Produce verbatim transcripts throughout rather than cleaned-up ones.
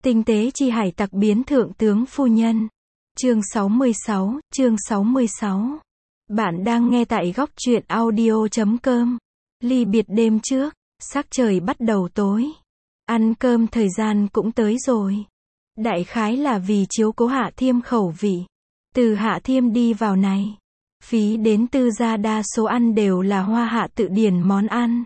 Tinh tế chi hải tặc biến thượng tướng phu nhân. Chương sáu mươi sáu, chương sáu mươi sáu. Bạn đang nghe tại góc truyện audio chấm com. Ly biệt đêm trước, sắc trời bắt đầu tối. Ăn cơm thời gian cũng tới rồi. Đại khái là vì chiếu cố Hạ Thiêm khẩu vị. Từ Hạ Thiêm đi vào này, phí đến tư gia đa số ăn đều là Hoa Hạ tự điển món ăn.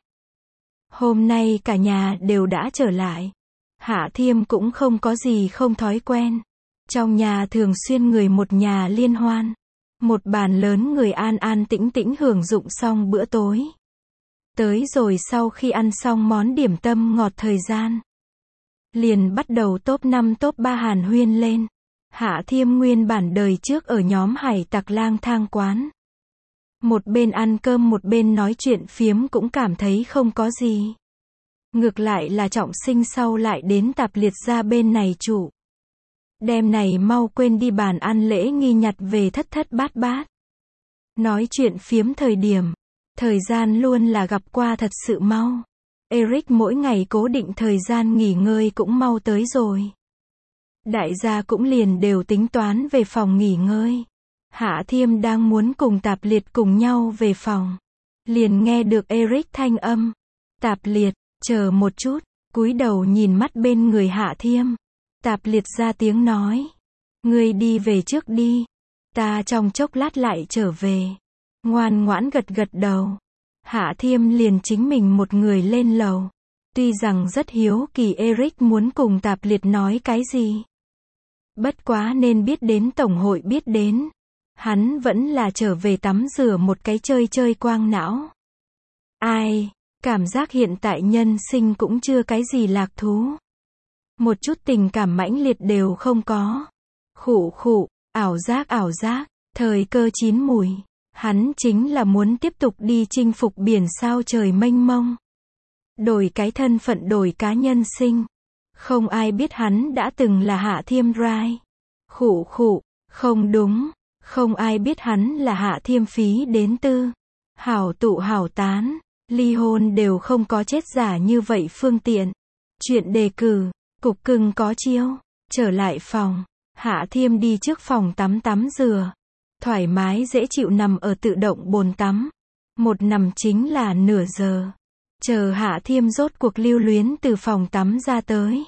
Hôm nay cả nhà đều đã trở lại. Hạ Thiêm cũng không có gì không thói quen. Trong nhà thường xuyên người một nhà liên hoan. Một bàn lớn người an an tĩnh tĩnh hưởng dụng xong bữa tối. Tới rồi sau khi ăn xong món điểm tâm ngọt thời gian, liền bắt đầu top năm top ba hàn huyên lên. Hạ Thiêm nguyên bản đời trước ở nhóm hải tặc lang thang quán. Một bên ăn cơm một bên nói chuyện phiếm cũng cảm thấy không có gì. Ngược lại là trọng sinh sau lại đến Tạp Liệt gia bên này trụ. Đêm này mau quên đi bàn ăn lễ nghi nhặt về thất thất bát bát. Nói chuyện phiếm thời điểm, thời gian luôn là gặp qua thật sự mau. Eric mỗi ngày cố định thời gian nghỉ ngơi cũng mau tới rồi. Đại gia cũng liền đều tính toán về phòng nghỉ ngơi. Hạ Thiêm đang muốn cùng Tạp Liệt cùng nhau về phòng. Liền nghe được Eric thanh âm. Tạp Liệt, chờ một chút, cúi đầu nhìn mắt bên người Hạ Thiêm. Tạp Liệt ra tiếng nói. Ngươi đi về trước đi. Ta trong chốc lát lại trở về. Ngoan ngoãn gật gật đầu. Hạ Thiêm liền chính mình một người lên lầu. Tuy rằng rất hiếu kỳ Eric muốn cùng Tạp Liệt nói cái gì. Bất quá nên biết đến tổng hội biết đến. Hắn vẫn là trở về tắm rửa một cái chơi chơi quang não. Ai, cảm giác hiện tại nhân sinh cũng chưa cái gì lạc thú. Một chút tình cảm mãnh liệt đều không có. Khụ khụ, ảo giác ảo giác, thời cơ chín mùi. Hắn chính là muốn tiếp tục đi chinh phục biển sao trời mênh mông. Đổi cái thân phận đổi cá nhân sinh. Không ai biết hắn đã từng là Hạ Thiêm Rai. Khụ khụ, không đúng. Không ai biết hắn là Hạ Thiêm phí đến tư. Hảo tụ hảo tán. Ly hôn đều không có chết giả như vậy phương tiện. Chuyện đề cử. Cục cưng có chiêu. Trở lại phòng. Hạ Thiêm đi trước phòng tắm tắm rửa. Thoải mái dễ chịu nằm ở tự động bồn tắm. Một nằm chính là nửa giờ. Chờ Hạ Thiêm rốt cuộc lưu luyến từ phòng tắm ra tới.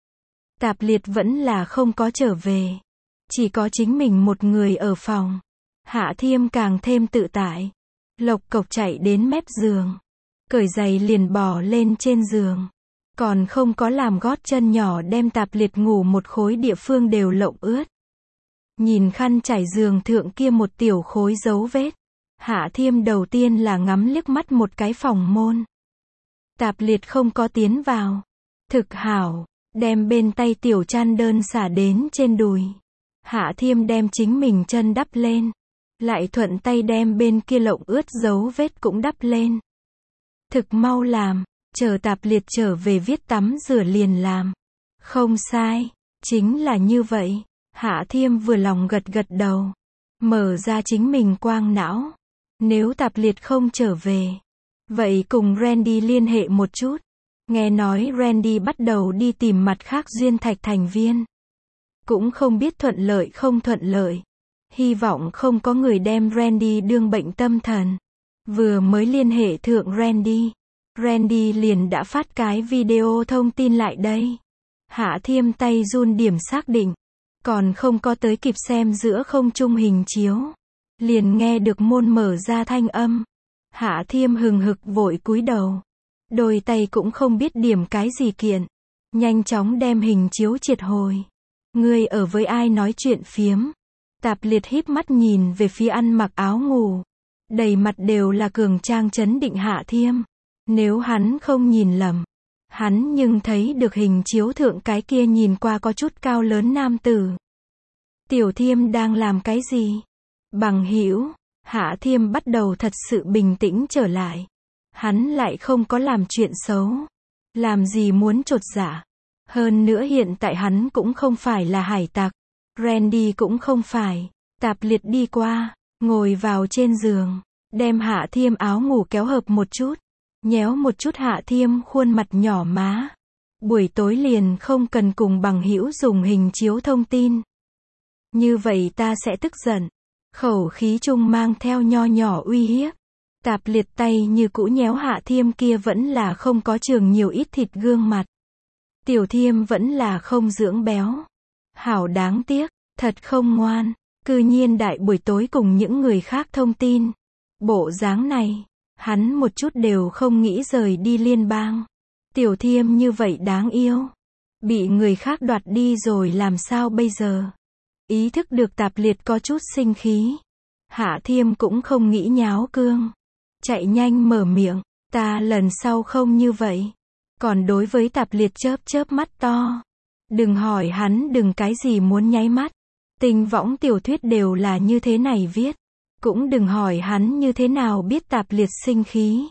Tạp Liệt vẫn là không có trở về. Chỉ có chính mình một người ở phòng. Hạ Thiêm càng thêm tự tại. Lộc cộc chạy đến mép giường. Cởi giày liền bò lên trên giường. Còn không có làm gót chân nhỏ đem Tạp Liệt ngủ một khối địa phương đều lộng ướt. Nhìn khăn trải giường thượng kia một tiểu khối dấu vết. Hạ Thiêm đầu tiên là ngắm liếc mắt một cái phòng môn. Tạp Liệt không có tiến vào. Thực hảo, đem bên tay tiểu chăn đơn xả đến trên đùi. Hạ Thiêm đem chính mình chân đắp lên. Lại thuận tay đem bên kia lộng ướt dấu vết cũng đắp lên. Thực mau làm, chờ Tạp Liệt trở về viết tắm rửa liền làm. Không sai, chính là như vậy. Hạ Thiêm vừa lòng gật gật đầu. Mở ra chính mình quang não. Nếu Tạp Liệt không trở về, vậy cùng Randy liên hệ một chút. Nghe nói Randy bắt đầu đi tìm mặt khác duyên thạch thành viên. Cũng không biết thuận lợi không thuận lợi. Hy vọng không có người đem Randy đương bệnh tâm thần. Vừa mới liên hệ thượng Randy. Randy liền đã phát cái video thông tin lại đây. Hạ Thiêm tay run điểm xác định. Còn không có tới kịp xem giữa không trung hình chiếu. Liền nghe được môn mở ra thanh âm. Hạ Thiêm hừng hực vội cúi đầu. Đôi tay cũng không biết điểm cái gì kiện. Nhanh chóng đem hình chiếu triệt hồi. Ngươi ở với ai nói chuyện phiếm? Tạp Liệt híp mắt nhìn về phía ăn mặc áo ngủ. Đầy mặt đều là cường trang chấn định Hạ Thiêm. Nếu hắn không nhìn lầm. Hắn nhưng thấy được hình chiếu thượng cái kia nhìn qua có chút cao lớn nam tử. Tiểu Thiêm đang làm cái gì? Bằng hữu, Hạ Thiêm bắt đầu thật sự bình tĩnh trở lại. Hắn lại không có làm chuyện xấu. Làm gì muốn chột dạ. Hơn nữa hiện tại hắn cũng không phải là hải tặc. Randy cũng không phải. Tạp Liệt đi qua, ngồi vào trên giường. Đem Hạ Thiêm áo ngủ kéo hợp một chút. Nhéo một chút Hạ Thiêm khuôn mặt nhỏ má. Buổi tối liền không cần cùng bằng hữu dùng hình chiếu thông tin. Như vậy ta sẽ tức giận. Khẩu khí trung mang theo nho nhỏ uy hiếp. Tạp Liệt tay như cũ nhéo Hạ Thiêm kia vẫn là không có trường nhiều ít thịt gương mặt. Tiểu Thiêm vẫn là không dưỡng béo. Hảo đáng tiếc, thật không ngoan. Cư nhiên đại buổi tối cùng những người khác thông tin. Bộ dáng này, hắn một chút đều không nghĩ rời đi liên bang. Tiểu Thiêm như vậy đáng yêu. Bị người khác đoạt đi rồi làm sao bây giờ? Ý thức được Tạp Liệt có chút sinh khí. Hạ Thiêm cũng không nghĩ nháo cương. Chạy nhanh mở miệng, ta lần sau không như vậy. Còn đối với Tạp Liệt chớp chớp mắt to. Đừng hỏi hắn đừng cái gì muốn nháy mắt. Tình võng tiểu thuyết đều là như thế này viết. Cũng đừng hỏi hắn như thế nào biết Tạp Liệt sinh khí.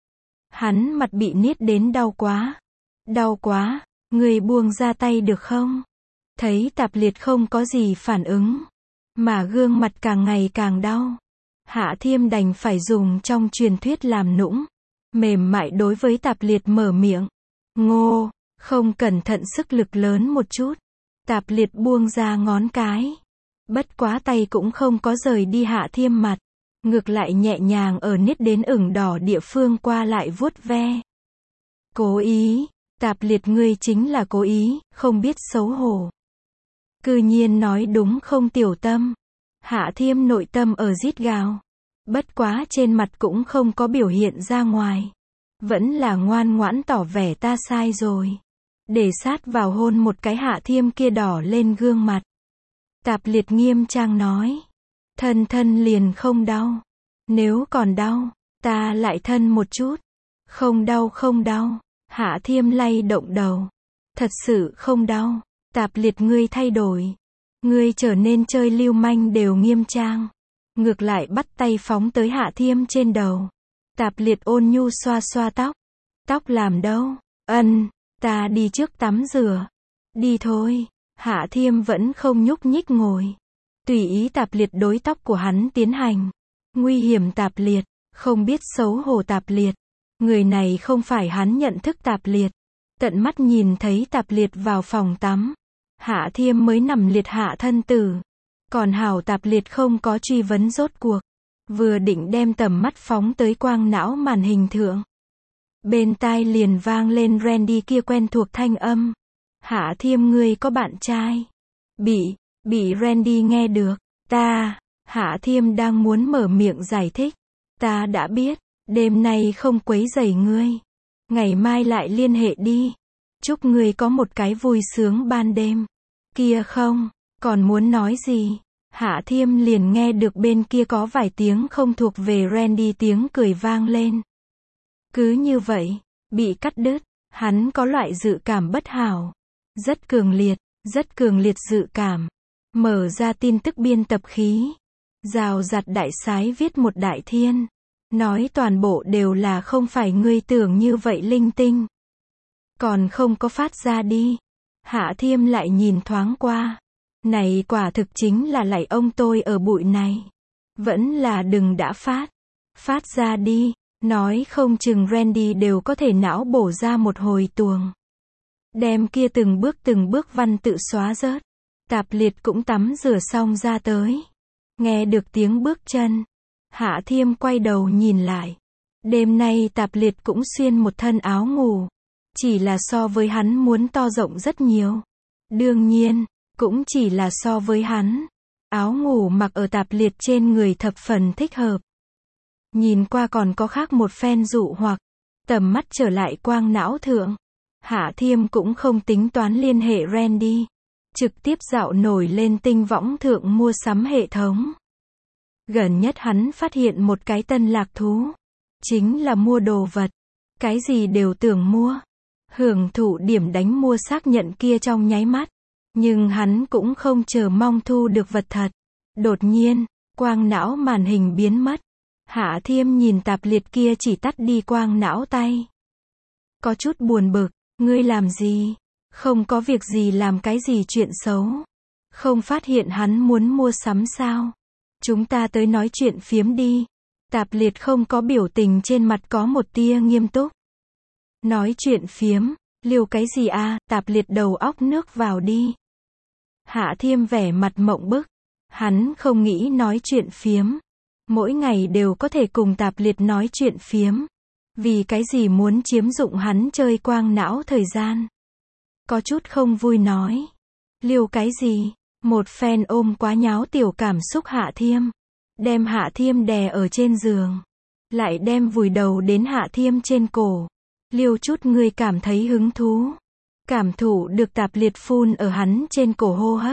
Hắn mặt bị niết đến đau quá. Đau quá, người buông ra tay được không? Thấy Tạp Liệt không có gì phản ứng. Mà gương mặt càng ngày càng đau. Hạ Thiêm đành phải dùng trong truyền thuyết làm nũng. Mềm mại đối với Tạp Liệt mở miệng. Ngô, không cẩn thận sức lực lớn một chút. Tạp Liệt buông ra ngón cái. Bất quá tay cũng không có rời đi Hạ Thiêm mặt. Ngược lại nhẹ nhàng ở niết đến ửng đỏ địa phương qua lại vuốt ve. Cố ý, Tạp Liệt ngươi chính là cố ý, không biết xấu hổ. Cư nhiên nói đúng không tiểu tâm. Hạ Thiêm nội tâm ở rít gào. Bất quá trên mặt cũng không có biểu hiện ra ngoài. Vẫn là ngoan ngoãn tỏ vẻ ta sai rồi. Để sát vào hôn một cái Hạ Thiêm kia đỏ lên gương mặt. Tạp Liệt nghiêm trang nói. Thân thân liền không đau. Nếu còn đau, ta lại thân một chút. Không đau không đau. Hạ Thiêm lay động đầu. Thật sự không đau. Tạp Liệt ngươi thay đổi. Ngươi trở nên chơi lưu manh đều nghiêm trang. Ngược lại bắt tay phóng tới Hạ Thiêm trên đầu. Tạp Liệt ôn nhu xoa xoa tóc. Tóc làm đâu? Ân, ta đi trước tắm rửa. Đi thôi. Hạ Thiêm vẫn không nhúc nhích ngồi. Tùy ý Tạp Liệt đối tóc của hắn tiến hành. Nguy hiểm Tạp Liệt. Không biết xấu hổ Tạp Liệt. Người này không phải hắn nhận thức Tạp Liệt. Tận mắt nhìn thấy Tạp Liệt vào phòng tắm. Hạ Thiêm mới nằm liệt hạ thân tử. Còn hảo Tạp Liệt không có truy vấn rốt cuộc. Vừa định đem tầm mắt phóng tới quang não màn hình thượng. Bên tai liền vang lên Randy kia quen thuộc thanh âm. Hạ Thiêm ngươi có bạn trai. Bị, bị Randy nghe được. Ta, Hạ Thiêm đang muốn mở miệng giải thích. Ta đã biết, đêm nay không quấy rầy ngươi. Ngày mai lại liên hệ đi. Chúc ngươi có một cái vui sướng ban đêm. Kia không, còn muốn nói gì? Hạ Thiêm liền nghe được bên kia có vài tiếng không thuộc về Randy tiếng cười vang lên. Cứ như vậy, bị cắt đứt, hắn có loại dự cảm bất hảo. Rất cường liệt, rất cường liệt dự cảm. Mở ra tin tức biên tập khí. Rào rạt đại sái viết một đại thiên. Nói toàn bộ đều là không phải ngươi tưởng như vậy linh tinh. Còn không có phát ra đi. Hạ Thiêm lại nhìn thoáng qua. Này quả thực chính là lạy ông tôi ở bụi này. Vẫn là đừng đã phát. Phát ra đi. Nói không chừng Randy đều có thể não bổ ra một hồi tuồng. Đem kia từng bước từng bước văn tự xóa rớt. Tạp Liệt cũng tắm rửa xong ra tới. Nghe được tiếng bước chân. Hạ Thiêm quay đầu nhìn lại. Đêm nay Tạp Liệt cũng xuyên một thân áo ngủ. Chỉ là so với hắn muốn to rộng rất nhiều. Đương nhiên, cũng chỉ là so với hắn. Áo ngủ mặc ở Tạp Liệt trên người thập phần thích hợp. Nhìn qua còn có khác một phen dụ hoặc. Tầm mắt trở lại quang não thượng. Hạ Thiêm cũng không tính toán liên hệ Randy. Trực tiếp dạo nổi lên tinh võng thượng mua sắm hệ thống. Gần nhất hắn phát hiện một cái tân lạc thú. Chính là mua đồ vật. Cái gì đều tưởng mua. Hưởng thụ điểm đánh mua xác nhận kia trong nháy mắt. Nhưng hắn cũng không chờ mong thu được vật thật. Đột nhiên, quang não màn hình biến mất. Hạ Thiêm nhìn Tạp Liệt kia chỉ tắt đi quang não tay. Có chút buồn bực, ngươi làm gì? Không có việc gì làm cái gì chuyện xấu. Không phát hiện hắn muốn mua sắm sao? Chúng ta tới nói chuyện phiếm đi. Tạp Liệt không có biểu tình trên mặt có một tia nghiêm túc. Nói chuyện phiếm, Liêu cái gì a, Tạp Liệt đầu óc nước vào đi. Hạ Thiêm vẻ mặt mộng bức. Hắn không nghĩ nói chuyện phiếm. Mỗi ngày đều có thể cùng Tạp Liệt nói chuyện phiếm. Vì cái gì muốn chiếm dụng hắn chơi quang não thời gian. Có chút không vui nói. Liêu cái gì? Một phen ôm quá nháo tiểu cảm xúc Hạ Thiêm. Đem Hạ Thiêm đè ở trên giường. Lại đem vùi đầu đến Hạ Thiêm trên cổ. Liêu chút ngươi cảm thấy hứng thú. Cảm thụ được Tạp Liệt phun ở hắn trên cổ hô hấp.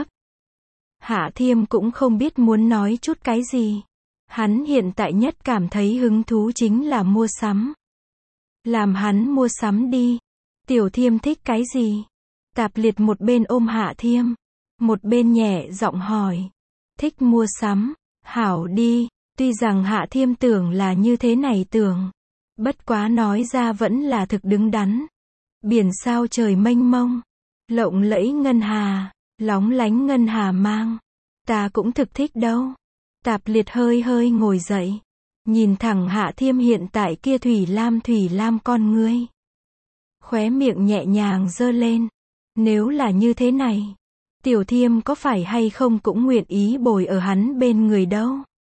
Hạ Thiêm cũng không biết muốn nói chút cái gì. Hắn hiện tại nhất cảm thấy hứng thú chính là mua sắm. Làm hắn mua sắm đi. Tiểu Thiêm thích cái gì? Tạp Liệt một bên ôm Hạ Thiêm. Một bên nhẹ giọng hỏi. Thích mua sắm. Hảo đi. Tuy rằng Hạ Thiêm tưởng là như thế này tưởng. Bất quá nói ra vẫn là thực đứng đắn. Biển sao trời mênh mông. Lộng lẫy ngân hà. Lóng lánh ngân hà mang. Ta cũng thực thích đâu. Tạp Liệt hơi hơi ngồi dậy. Nhìn thẳng Hạ Thiêm hiện tại kia thủy lam thủy lam con ngươi. Khóe miệng nhẹ nhàng giơ lên. Nếu là như thế này. Tiểu Thiêm có phải hay không cũng nguyện ý bồi ở hắn bên người đâu.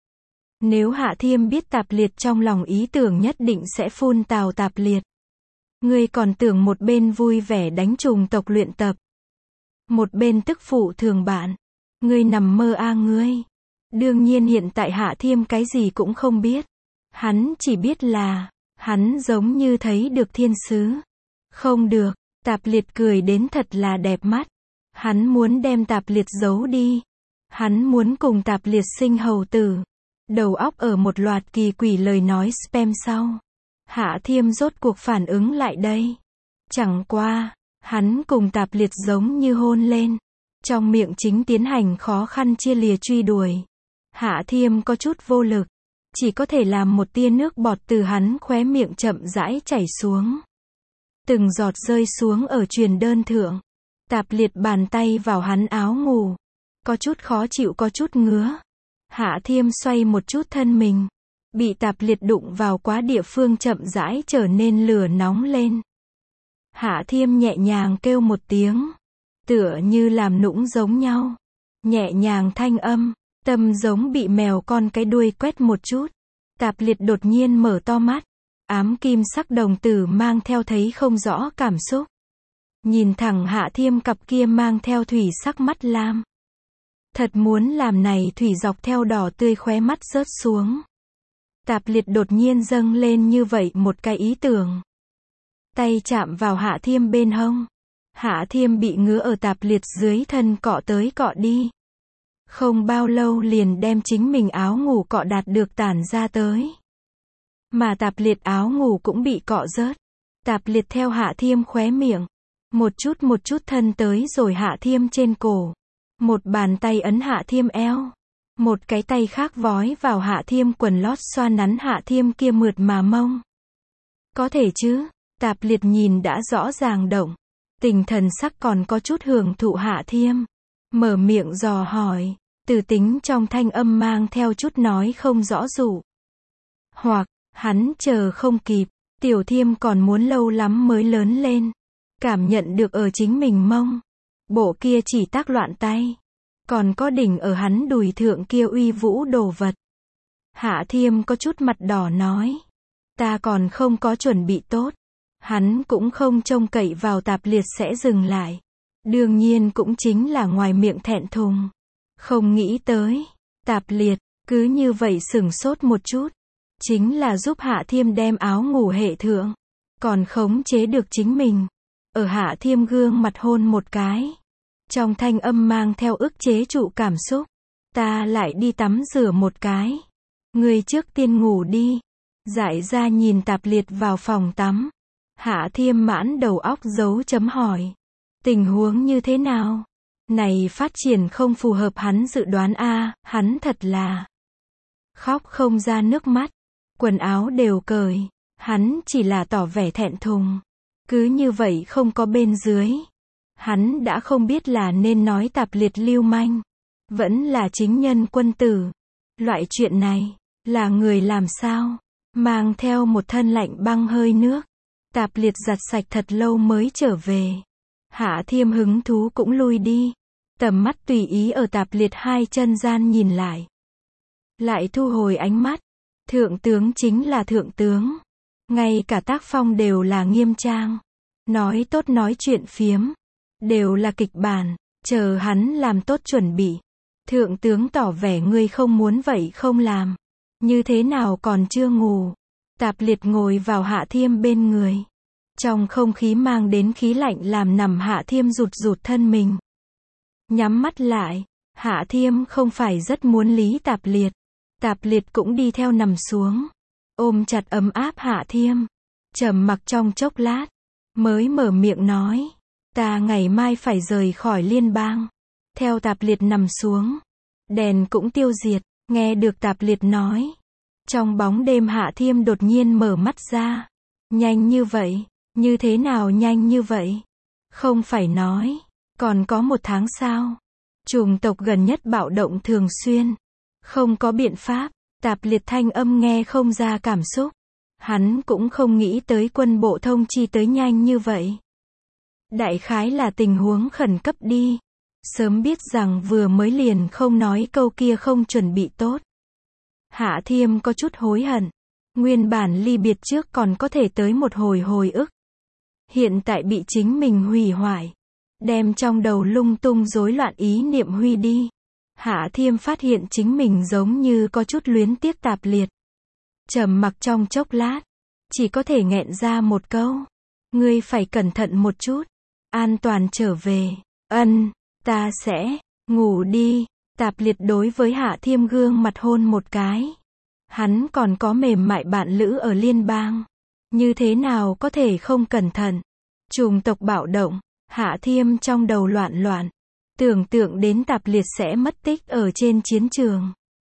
Nếu Hạ Thiêm biết Tạp Liệt trong lòng ý tưởng nhất định sẽ phun tào Tạp Liệt. Ngươi còn tưởng một bên vui vẻ đánh trùng tộc luyện tập. Một bên tức phụ thường bạn. Ngươi nằm mơ a ngươi. Đương nhiên hiện tại Hạ Thiêm cái gì cũng không biết. Hắn chỉ biết là, hắn giống như thấy được thiên sứ. Không được, Tạp Liệt cười đến thật là đẹp mắt. Hắn muốn đem Tạp Liệt giấu đi. Hắn muốn cùng Tạp Liệt sinh hầu tử. Đầu óc ở một loạt kỳ quỷ lời nói spam sau. Hạ Thiêm rốt cuộc phản ứng lại đây. Chẳng qua, hắn cùng Tạp Liệt giống như hôn lên. Trong miệng chính tiến hành khó khăn chia lìa truy đuổi. Hạ Thiêm có chút vô lực. Chỉ có thể làm một tia nước bọt từ hắn khóe miệng chậm rãi chảy xuống. Từng giọt rơi xuống ở truyền đơn thượng. Tạp Liệt bàn tay vào hắn áo ngủ. Có chút khó chịu có chút ngứa. Hạ Thiêm xoay một chút thân mình. Bị Tạp Liệt đụng vào quá địa phương chậm rãi trở nên lửa nóng lên. Hạ Thiêm nhẹ nhàng kêu một tiếng. Tựa như làm nũng giống nhau. Nhẹ nhàng thanh âm. Tâm giống bị mèo con cái đuôi quét một chút. Tạp Liệt đột nhiên mở to mắt. Ám kim sắc đồng tử mang theo thấy không rõ cảm xúc. Nhìn thẳng Hạ Thiêm cặp kia mang theo thủy sắc mắt lam. Thật muốn làm này thủy dọc theo đỏ tươi khóe mắt rớt xuống. Tạp Liệt đột nhiên dâng lên như vậy một cái ý tưởng. Tay chạm vào Hạ Thiêm bên hông. Hạ Thiêm bị ngứa ở Tạp Liệt dưới thân cọ tới cọ đi. Không bao lâu liền đem chính mình áo ngủ cọ đạt được tản ra tới. Mà Tạp Liệt áo ngủ cũng bị cọ rớt. Tạp Liệt theo Hạ Thiêm khóe miệng. Một chút một chút thân tới rồi Hạ Thiêm trên cổ. Một bàn tay ấn Hạ Thiêm eo. Một cái tay khác vói vào Hạ Thiêm quần lót xoa nắn Hạ Thiêm kia mượt mà mông. Có thể chứ, Tạp Liệt nhìn đã rõ ràng động. Tình thần sắc còn có chút hưởng thụ Hạ Thiêm. Mở miệng dò hỏi. Từ tính trong thanh âm mang theo chút nói không rõ dụ. Hoặc, hắn chờ không kịp. Tiểu Thiêm còn muốn lâu lắm mới lớn lên. Cảm nhận được ở chính mình mông. Bộ kia chỉ tác loạn tay. Còn có đỉnh ở hắn đùi thượng kia uy vũ đồ vật. Hạ Thiêm có chút mặt đỏ nói. Ta còn không có chuẩn bị tốt. Hắn cũng không trông cậy vào Tạp Liệt sẽ dừng lại. Đương nhiên cũng chính là ngoài miệng thẹn thùng. Không nghĩ tới. Tạp Liệt, cứ như vậy sửng sốt một chút. Chính là giúp Hạ Thiêm đem áo ngủ hệ thượng. Còn khống chế được chính mình. Ở Hạ Thiêm gương mặt hôn một cái. Trong thanh âm mang theo ức chế trụ cảm xúc. Ta lại đi tắm rửa một cái. Ngươi trước tiên ngủ đi. Dại ra nhìn Tạp Liệt vào phòng tắm. Hạ Thiêm mãn đầu óc dấu chấm hỏi. Tình huống như thế nào? Này phát triển không phù hợp hắn dự đoán a, hắn thật là khóc không ra nước mắt. Quần áo đều cởi. Hắn chỉ là tỏ vẻ thẹn thùng. Cứ như vậy không có bên dưới. Hắn đã không biết là nên nói Tạp Liệt lưu manh. Vẫn là chính nhân quân tử. Loại chuyện này, là người làm sao? Mang theo một thân lạnh băng hơi nước. Tạp Liệt giặt sạch thật lâu mới trở về. Hạ Thiêm hứng thú cũng lui đi. Tầm mắt tùy ý ở Tạp Liệt hai chân gian nhìn lại. Lại thu hồi ánh mắt. Thượng tướng chính là thượng tướng. Ngay cả tác phong đều là nghiêm trang. Nói tốt nói chuyện phiếm. Đều là kịch bản. Chờ hắn làm tốt chuẩn bị. Thượng tướng tỏ vẻ ngươi không muốn vậy không làm. Như thế nào còn chưa ngủ. Tạp Liệt ngồi vào Hạ Thiêm bên người. Trong không khí mang đến khí lạnh làm nằm Hạ Thiêm rụt rụt thân mình. Nhắm mắt lại. Hạ Thiêm không phải rất muốn lý Tạp Liệt. Tạp Liệt cũng đi theo nằm xuống. Ôm chặt ấm áp Hạ Thiêm. Trầm mặc trong chốc lát. Mới mở miệng nói. Ta ngày mai phải rời khỏi liên bang. Theo Tạp Liệt nằm xuống. Đèn cũng tiêu diệt. Nghe được Tạp Liệt nói. Trong bóng đêm Hạ Thiêm đột nhiên mở mắt ra. Nhanh như vậy. Như thế nào nhanh như vậy? Không phải nói. Còn có một tháng sao? Chủng tộc gần nhất bạo động thường xuyên. Không có biện pháp. Tạp Liệt thanh âm nghe không ra cảm xúc. Hắn cũng không nghĩ tới quân bộ thông chi tới nhanh như vậy. Đại khái là tình huống khẩn cấp đi. Sớm biết rằng vừa mới liền không nói câu kia không chuẩn bị tốt. Hạ Thiêm có chút hối hận. Nguyên bản ly biệt trước còn có thể tới một hồi hồi ức. Hiện tại bị chính mình hủy hoại. Đem trong đầu lung tung rối loạn ý niệm huy đi. Hạ Thiêm phát hiện chính mình giống như có chút luyến tiếc Tạp Liệt. Trầm mặc trong chốc lát. Chỉ có thể nghẹn ra một câu. Ngươi phải cẩn thận một chút. An toàn trở về. Ân, ta sẽ. Ngủ đi. Tạp Liệt đối với Hạ Thiêm gương mặt hôn một cái. Hắn còn có mềm mại bạn lữ ở liên bang. Như thế nào có thể không cẩn thận. Chủng tộc bạo động. Hạ Thiêm trong đầu loạn loạn. Tưởng tượng đến Tạp Liệt sẽ mất tích ở trên chiến trường.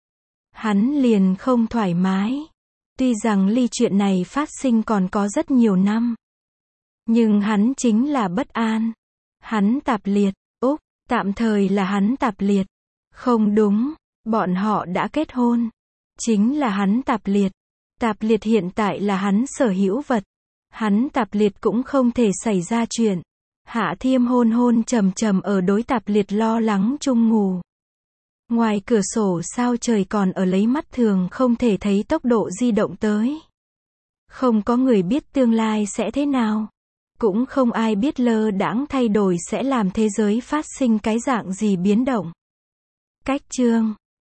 Hắn liền không thoải mái. Tuy rằng ly chuyện này phát sinh còn có rất nhiều năm. Nhưng hắn chính là bất an. Hắn Tạp Liệt. Úc, tạm thời là hắn Tạp Liệt. Không đúng, bọn họ đã kết hôn. Chính là hắn Tạp Liệt. Tạp Liệt hiện tại là hắn sở hữu vật. Hắn Tạp Liệt cũng không thể xảy ra chuyện. Hạ Thiêm hôn hôn trầm trầm ở đối Tạp Liệt lo lắng chung ngủ. Ngoài cửa sổ sao trời còn ở lấy mắt thường không thể thấy tốc độ di động tới. Không có người biết tương lai sẽ thế nào. Cũng không ai biết lơ đãng thay đổi sẽ làm thế giới phát sinh cái dạng gì biến động. Cách chương